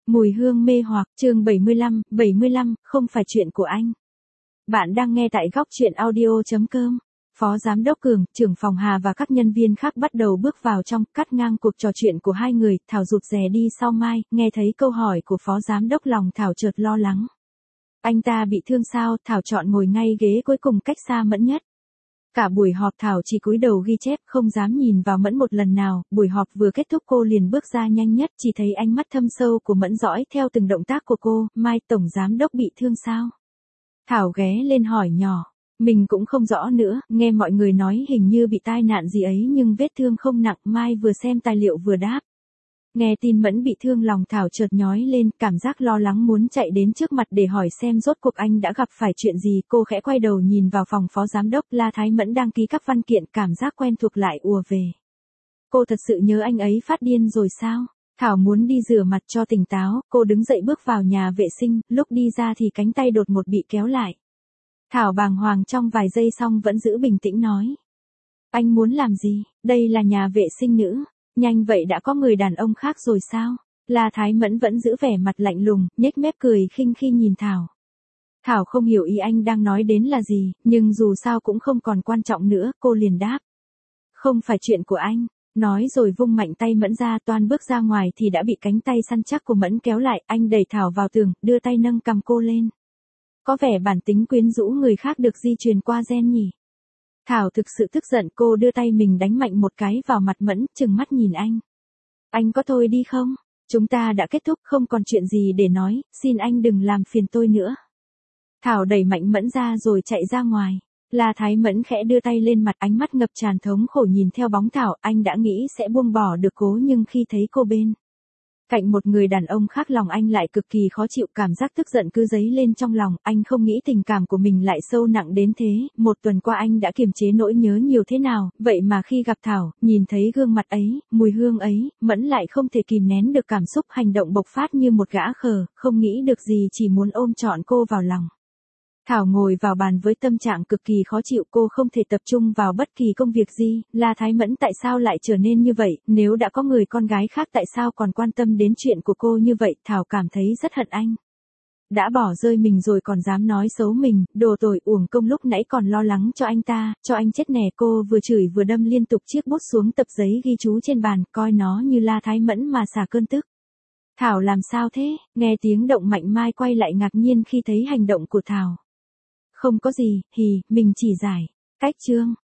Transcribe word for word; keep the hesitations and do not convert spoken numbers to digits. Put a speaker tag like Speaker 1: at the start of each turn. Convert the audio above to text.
Speaker 1: Mùi hương mê hoặc, chương bảy mươi lăm, bảy mươi lăm, không phải chuyện của anh. Bạn đang nghe tại góc chuyện audio chấm com. Phó Giám đốc Cường, trưởng phòng Hà và các nhân viên khác bắt đầu bước vào trong, cắt ngang cuộc trò chuyện của hai người, Thảo rụt rè đi sau Mai, nghe thấy câu hỏi của Phó Giám đốc lòng Thảo chợt lo lắng. Anh ta bị thương sao? Thảo chọn ngồi ngay ghế cuối cùng cách xa Mẫn nhất. Cả buổi họp Thảo chỉ cúi đầu ghi chép, không dám nhìn vào Mẫn một lần nào, buổi họp vừa kết thúc cô liền bước ra nhanh nhất, chỉ thấy ánh mắt thâm sâu của Mẫn dõi theo từng động tác của cô. Mai, Tổng Giám đốc bị thương sao? Thảo ghé lên hỏi nhỏ. Mình cũng không rõ nữa, nghe mọi người nói hình như bị tai nạn gì ấy nhưng vết thương không nặng. Mai vừa xem tài liệu vừa đáp. Nghe tin Mẫn bị thương lòng Thảo chợt nhói lên, cảm giác lo lắng muốn chạy đến trước mặt để hỏi xem rốt cuộc anh đã gặp phải chuyện gì. Cô khẽ quay đầu nhìn vào phòng Phó Giám đốc, La Thái Mẫn đang ký các văn kiện, cảm giác quen thuộc lại ùa về. Cô thật sự nhớ anh ấy phát điên rồi sao? Thảo muốn đi rửa mặt cho tỉnh táo, cô đứng dậy bước vào nhà vệ sinh, lúc đi ra thì cánh tay đột ngột bị kéo lại. Thảo bàng hoàng trong vài giây xong vẫn giữ bình tĩnh nói. Anh muốn làm gì? Đây là nhà vệ sinh nữ. Nhanh vậy đã có người đàn ông khác rồi sao? La Thái Mẫn vẫn giữ vẻ mặt lạnh lùng, nhếch mép cười khinh khi nhìn Thảo. Thảo không hiểu ý anh đang nói đến là gì, nhưng dù sao cũng không còn quan trọng nữa, cô liền đáp. Không phải chuyện của anh. Nói rồi vung mạnh tay Mẫn ra, toan bước ra ngoài thì đã bị cánh tay săn chắc của Mẫn kéo lại. Anh đẩy Thảo vào tường, đưa tay nâng cằm cô lên. Có vẻ bản tính quyến rũ người khác được di truyền qua gen nhỉ? Thảo thực sự tức giận, cô đưa tay mình đánh mạnh một cái vào mặt Mẫn, trừng mắt nhìn anh. Anh có thôi đi không? Chúng ta đã kết thúc, không còn chuyện gì để nói, xin anh đừng làm phiền tôi nữa. Thảo đẩy mạnh Mẫn ra rồi chạy ra ngoài. La Thái Mẫn khẽ đưa tay lên mặt, ánh mắt ngập tràn thống khổ nhìn theo bóng Thảo. Anh đã nghĩ sẽ buông bỏ được cố, nhưng khi thấy cô bên cạnh một người đàn ông khác lòng anh lại cực kỳ khó chịu, cảm giác tức giận cứ dấy lên trong lòng. Anh không nghĩ tình cảm của mình lại sâu nặng đến thế. Một tuần qua anh đã kiềm chế nỗi nhớ nhiều thế nào, vậy mà khi gặp Thảo, nhìn thấy gương mặt ấy, mùi hương ấy, Mẫn lại không thể kìm nén được cảm xúc, hành động bộc phát như một gã khờ, không nghĩ được gì chỉ muốn ôm trọn cô vào lòng. Thảo ngồi vào bàn với tâm trạng cực kỳ khó chịu, cô không thể tập trung vào bất kỳ công việc gì. La Thái Mẫn tại sao lại trở nên như vậy, nếu đã có người con gái khác tại sao còn quan tâm đến chuyện của cô như vậy. Thảo cảm thấy rất hận anh. Đã bỏ rơi mình rồi còn dám nói xấu mình, đồ tồi, uổng công lúc nãy còn lo lắng cho anh ta, cho anh chết nè. Cô vừa chửi vừa đâm liên tục chiếc bút xuống tập giấy ghi chú trên bàn, coi nó như La Thái Mẫn mà xả cơn tức. Thảo làm sao thế? Nghe tiếng động mạnh Mai quay lại ngạc nhiên khi thấy hành động của Thảo. Không có gì, hì, mình chỉ giải. Cách chương.